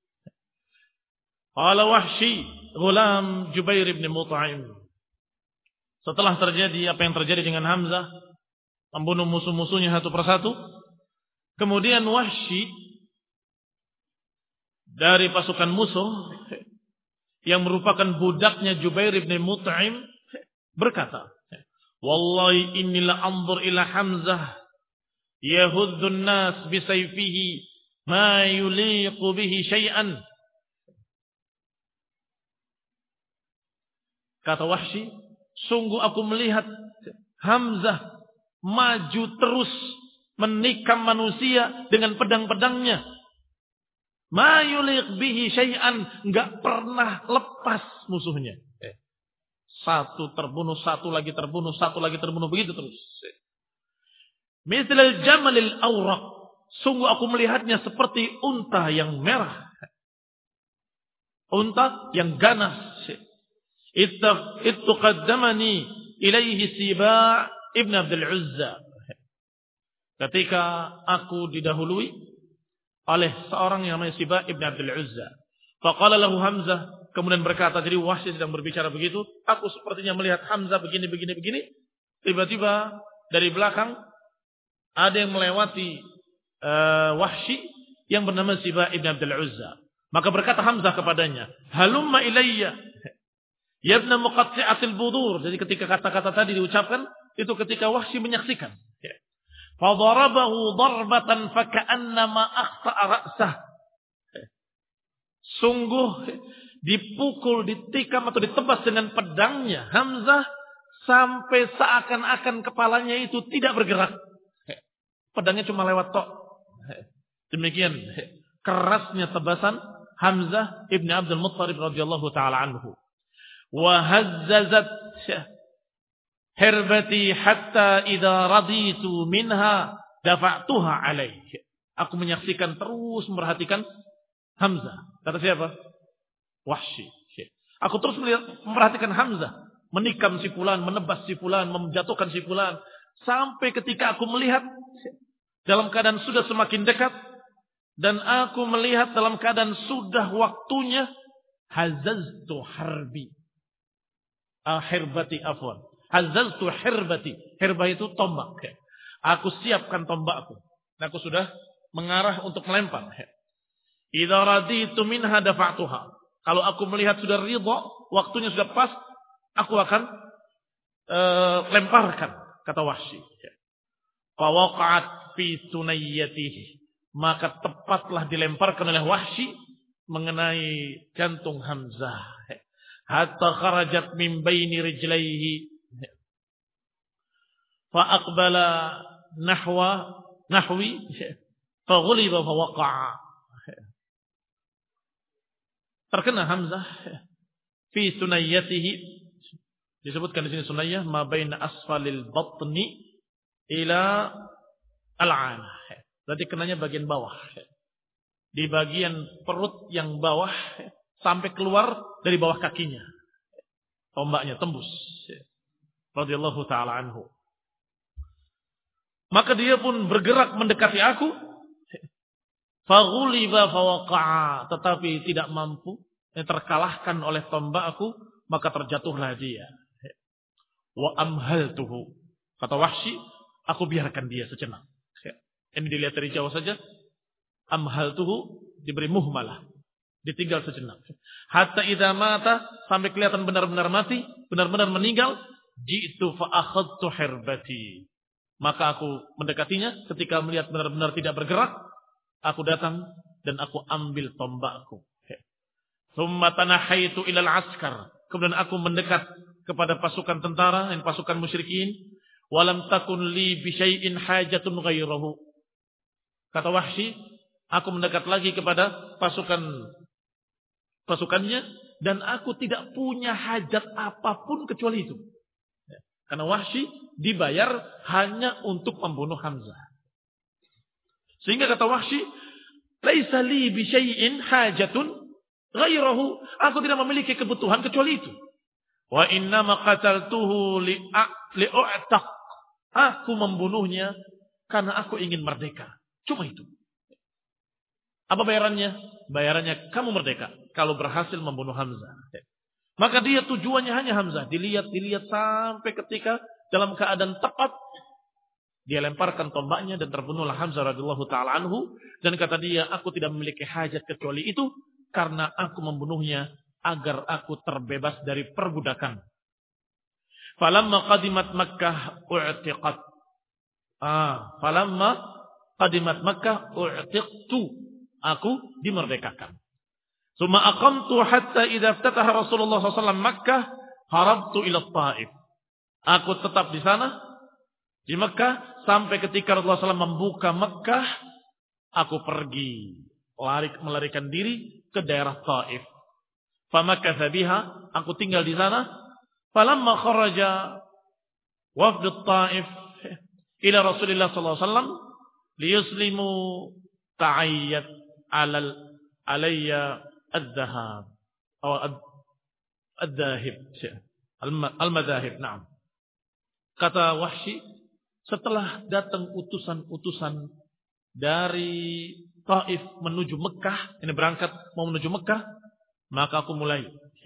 Qala Wahsy, ghulam Jubair bin Mut'im. Setelah terjadi apa yang terjadi dengan Hamzah, membunuh musuh-musuhnya satu persatu, kemudian Wahsy dari pasukan musuh yang merupakan budaknya Jubair bin Mut'im berkata, "Wallahi inni la anzur ila Hamzah yahuddu an-nas bi sayfihi ma yuliqu bihi syai'an." Kata Wahsy, sungguh aku melihat Hamzah maju terus menikam manusia dengan pedang-pedangnya. Ma yuliq bihi syai'an, enggak pernah lepas musuhnya. Eh. Satu terbunuh, satu lagi terbunuh, satu lagi terbunuh, begitu terus. Mithlal jamalil awraq, sungguh aku melihatnya seperti unta yang merah. Unta yang ganas. Itu qaddamani ilaihi Siba' ibn Abdul Uzza. Ketika aku didahului oleh seorang yang namanya Siba' ibn Abdul Uzza. Faqala lahu Hamzah, kemudian berkata, jadi Wahsy sedang berbicara begitu, aku sepertinya melihat Hamzah begini begini begini. Tiba-tiba dari belakang ada yang melewati uh, Wahsy yang bernama Siba' ibn Abdul Uzza. Maka berkata Hamzah kepadanya, "Halumma ilayya yabna muqatti'atil budur." Jadi ketika kata-kata tadi diucapkan, itu ketika Wahsy menyaksikan. Fadarabahu darbatan faka'annama akhta'a ra'sah. Sungguh dipukul, ditikam atau ditebas dengan pedangnya Hamzah sampai seakan-akan kepalanya itu tidak bergerak. Pedangnya cuma lewat tok. Demikian kerasnya tebasan Hamzah ibn Abdul Muttalib radhiyallahu taala anhu. Wahazzazat hirbati hatta idza raditu minha dafa'tuha alaih. Aku menyaksikan terus memperhatikan Hamzah. Kata siapa? Wahsy. Aku terus melihat, memperhatikan Hamzah menikam si fulan, menebas si fulan, menjatuhkan si fulan, sampai ketika aku melihat dalam keadaan sudah semakin dekat dan aku melihat dalam keadaan sudah waktunya, hazaztu harbi. Ah, hirbati afwan. Hazaltu hirbati. Hirbah itu tombak. Aku siapkan tombakku. Aku sudah mengarah untuk melempar. Idza raditu minha dafa'tuha. Kalau aku melihat sudah ridha, waktunya sudah pas, aku akan uh, lemparkan, kata Wahsy. Fa waqa'at fi sunayyatihi. Maka tepatlah dilemparkan oleh Wahsy mengenai jantung Hamzah. Hatta kharajat min baini rijlaihi fa aqbala nahwa nahwi fa ghuliba fa waqa'a. Terkena Hamzah fi sunayyatihi, disebutkan di sini sunayyah ma baina asfalil batni ila al-'anah. Berarti kenanya bagian bawah. Di bagian perut yang bawah sampai keluar dari bawah kakinya. Tombaknya tembus. Radhiyallahu ta'ala anhu. Maka dia pun bergerak mendekati aku. Faghuliba fawaqa'a. Tetapi tidak mampu. Terkalahkan oleh tombakku. Maka terjatuhlah dia. Wa amhaltuhu. Kata Wahsy, aku biarkan dia sejenak. Ini dilihat dari jauh saja. Amhaltuhu diberi muhmalah. Ditinggal sejenak. Hatta idza mata, sampai kelihatan benar-benar mati, benar-benar meninggal, ji'tu fa akhadtu hirbati. Maka aku mendekatinya, ketika melihat benar-benar tidak bergerak, aku datang dan aku ambil tombakku. Tsumma tanahaitu ilal askar. Kemudian aku mendekat kepada pasukan tentara dan pasukan musyrikin. Walam takun li bi syai'in hajatun ghairahu. Kata Wahsy, aku mendekat lagi kepada pasukan pasukannya dan aku tidak punya hajat apapun kecuali itu. Karena Wahsy dibayar hanya untuk membunuh Hamzah. Sehingga kata Wahsy, laisa li bi syai'in hajatun ghairahu. Aku tidak memiliki kebutuhan kecuali itu. Wa inna ma qataltuhu li li'u'taq. Aku membunuhnya karena aku ingin merdeka. Cuma itu. Apa bayarannya? Bayarannya kamu merdeka kalau berhasil membunuh Hamzah. Maka dia tujuannya hanya Hamzah. Dilihat, dilihat sampai ketika dalam keadaan tepat dia lemparkan tombaknya dan terbunuhlah Hamzah radhiyallahu taala anhu. Dan kata dia, aku tidak memiliki hajat kecuali itu karena aku membunuhnya agar aku terbebas dari perbudakan. Falamma qadimat Makkah u'tiqat. Ah, falamma qadimat Makkah u'tiqtu. Aku dimerdekakan. Summa aqamtu hatta idza iftataha Rasulullah sallallahu alaihi wasallam Makkah harabtu ila Taif. Aku tetap di sana di Makkah sampai ketika Rasulullah sallallahu alaihi wasallam membuka Makkah, aku pergi lari melarikan diri ke daerah Taif. Famakatha biha, aku tinggal di sana. Falamma kharaja wafd Taif ila Rasulullah sallallahu alaihi wasallam liyuslimu ta'ayyat alal alayya ad-dhahab atau ad-dhahib al-madahib. Naam. Kata Wahsy, setelah datang utusan-utusan dari Taif menuju Mekah, ini berangkat mau menuju Mekah, maka aku mulai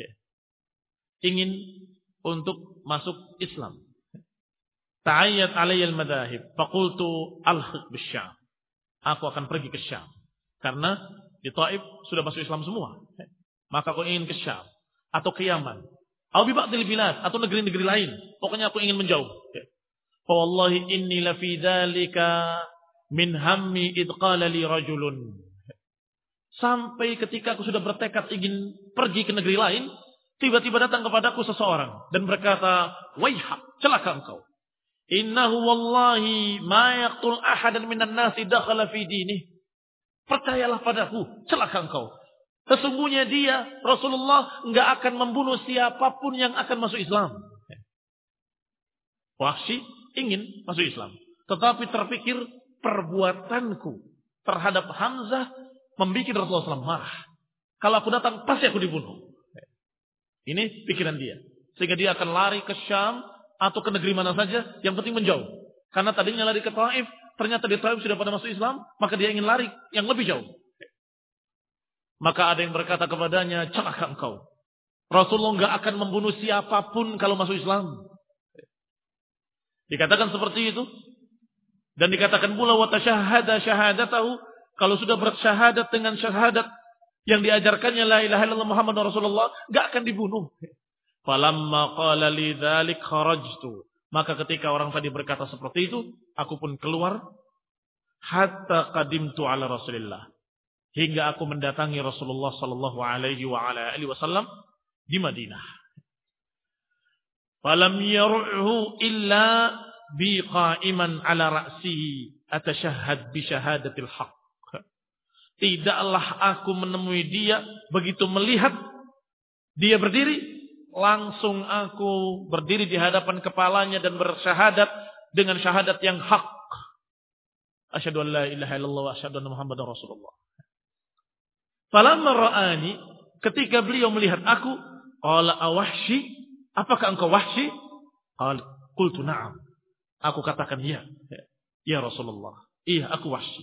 ingin untuk masuk Islam. Ta'ayyat alayya al-madahib, faqultu alhiq bisyam. Aku akan pergi ke Syam. Karena di Taif sudah masuk Islam semua. Maka aku ingin ke Syam atau ke Yaman, atau bi ba'dil bilad atau negeri-negeri lain. Pokoknya aku ingin menjauh. Fa wallahi inni la fi dzalika min hammi id qala li rajulun. Sampai ketika aku sudah bertekad ingin pergi ke negeri lain, tiba-tiba datang kepadaku seseorang dan berkata, "Waihak, celaka engkau. Innahu wallahi ma yaqtul ahadan minan nasi dakhala fi dinih." Percayalah padaku, celaka engkau. Sesungguhnya dia, Rasulullah, enggak akan membunuh siapapun yang akan masuk Islam. Wahsy ingin masuk Islam. Tetapi terpikir perbuatanku terhadap Hamzah membuat Rasulullah shallallahu alaihi wasallam marah. Kalau aku datang, pasti aku dibunuh. Ini pikiran dia. Sehingga dia akan lari ke Syam atau ke negeri mana saja, yang penting menjauh. Karena tadinya lari ke Taif, ternyata di Taif sudah pada masuk Islam, maka dia ingin lari yang lebih jauh. Maka ada yang berkata kepadanya, celaka engkau. Rasulullah enggak akan membunuh siapapun kalau masuk Islam. Dikatakan seperti itu. Dan dikatakan pula, wa tashahhada syahadatahu, kalau sudah bersyahadat dengan syahadat yang diajarkannya la ilaha illallah Muhammadur Rasulullah, enggak akan dibunuh. Falamma qala li dzalik kharajtu. Maka ketika orang tadi berkata seperti itu, aku pun keluar hatta qadimtu ala Rasulillah. Hingga aku mendatangi Rasulullah sallallahu alaihi wa ala alihi wasallam di Madinah. Falam yar'uhu illa bi qa'iman ala ra'sihi atashahhad bi syahadatil haqq. Tidaklah aku menemui dia begitu melihat dia berdiri, langsung aku berdiri di hadapan kepalanya dan bersyahadat dengan syahadat yang hak. Asyhadu an la ilaha illallah wa asyhadu anna Muhammadar Rasulullah. Falamma ra'ani, ketika beliau melihat aku, qala awahsy, apakah engkau Wahsy? Qala qultu na'am. Aku katakan ya. Ya Rasulullah. Iya, aku Wahsy.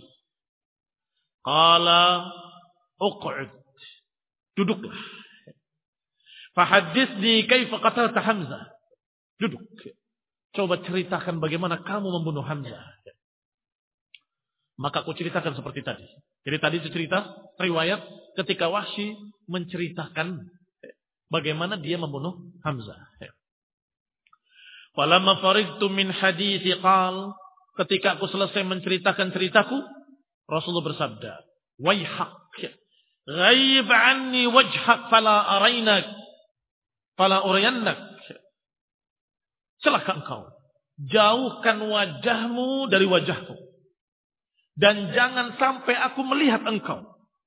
Qala uq'ud. Duduklah. Fahadditsni kaifa qatalta Hamzah. Duduk. Coba ceritakan bagaimana kamu membunuh Hamzah. Maka aku ceritakan seperti tadi. Jadi tadi itu cerita riwayat ketika Wahsy menceritakan bagaimana dia membunuh Hamzah. Falamma faridtu min hadithi qal, ketika aku selesai menceritakan ceritaku, Rasulullah bersabda, "Waihak, Ghaib anni wajhak fala arainak. Fala urayannak. Celaka engkau. Jauhkan wajahmu dari wajahku. Dan jangan sampai aku melihat engkau.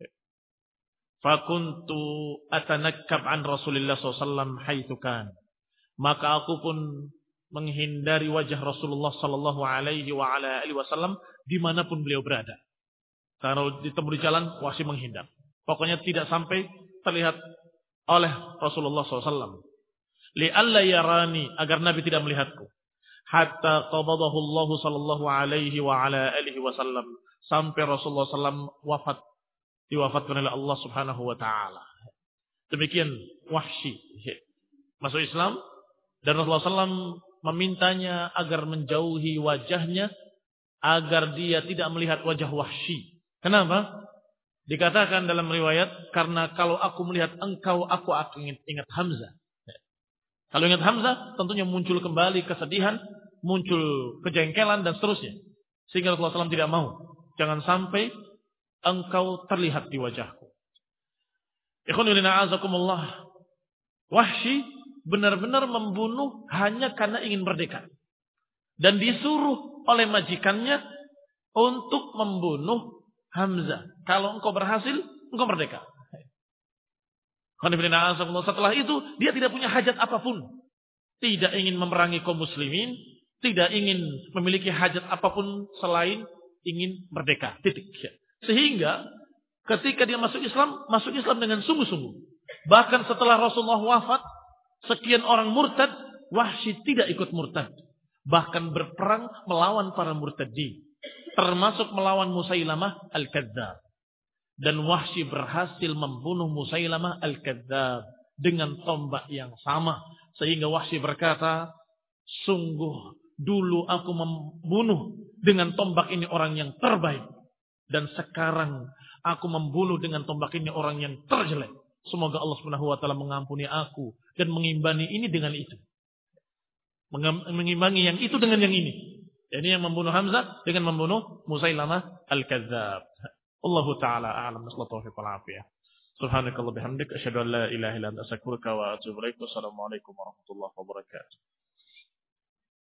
Fakuntu atanakkab an Rasulillah sallallahu alaihi wasallam haitsu kan. Maka aku pun menghindari wajah Rasulullah sallallahu alaihi wa ala alihi wasallam dimanapun beliau berada. Kalau ditemu di jalan, wahsy menghindar. Pokoknya tidak sampai terlihat oleh Rasulullah sallallahu alaihi wasallam. Li'alla yarani, agar Nabi tidak melihatku. Hatta qabadahu Allah sallallahu alaihi wa ala alihi wasallam. Sampai Rasulullah sallallahu alaihi wasallam wafat. Diwafatkan oleh Allah subhanahu wa ta'ala. Demikian Wahsy masuk Islam. Dan Rasulullah sallallahu alaihi wasallam memintanya agar menjauhi wajahnya. Agar dia tidak melihat wajah Wahsy. Kenapa? Dikatakan dalam riwayat, karena kalau aku melihat engkau, aku akan ingat, ingat Hamzah. Kalau ingat Hamzah, tentunya muncul kembali kesedihan, muncul kejengkelan dan seterusnya. Sehingga Rasulullah sallallahu alaihi wasallam tidak mau. Jangan sampai engkau terlihat di wajahku. Ikhwanul a'azakumullah. Wahsy benar-benar membunuh hanya karena ingin merdeka. Dan disuruh oleh majikannya untuk membunuh Hamzah. Kalau engkau berhasil, engkau merdeka. Setelah itu, dia tidak punya hajat apapun. Tidak ingin memerangi kaum muslimin. Tidak ingin memiliki hajat apapun selain ingin merdeka. Titik. Sehingga ketika dia masuk Islam, masuk Islam dengan sungguh-sungguh. Bahkan setelah Rasulullah wafat, sekian orang murtad, Wahsy tidak ikut murtad. Bahkan berperang melawan para murtadin. Termasuk melawan Musailamah al-Kadzdzab. Dan Wahsy berhasil membunuh Musailamah al-Kadzdzab dengan tombak yang sama. Sehingga Wahsy berkata, sungguh dulu aku membunuh dengan tombak ini orang yang terbaik. Dan sekarang aku membunuh dengan tombak ini orang yang terjelek. Semoga Allah Subhanahu wa taala mengampuni aku dan mengimbangi ini dengan itu. Mengimbangi yang itu dengan yang ini. Ini yang membunuh Hamzah dengan membunuh Musailamah al-Kadzdzab. Allahu taala a'lam bishawab wal afiyah. Subhanakallah bihamdika asyhadu an la ilaha illa anta astaghfiruka wa atubu ilaik. Wassalamualaikum warahmatullahi wabarakatuh.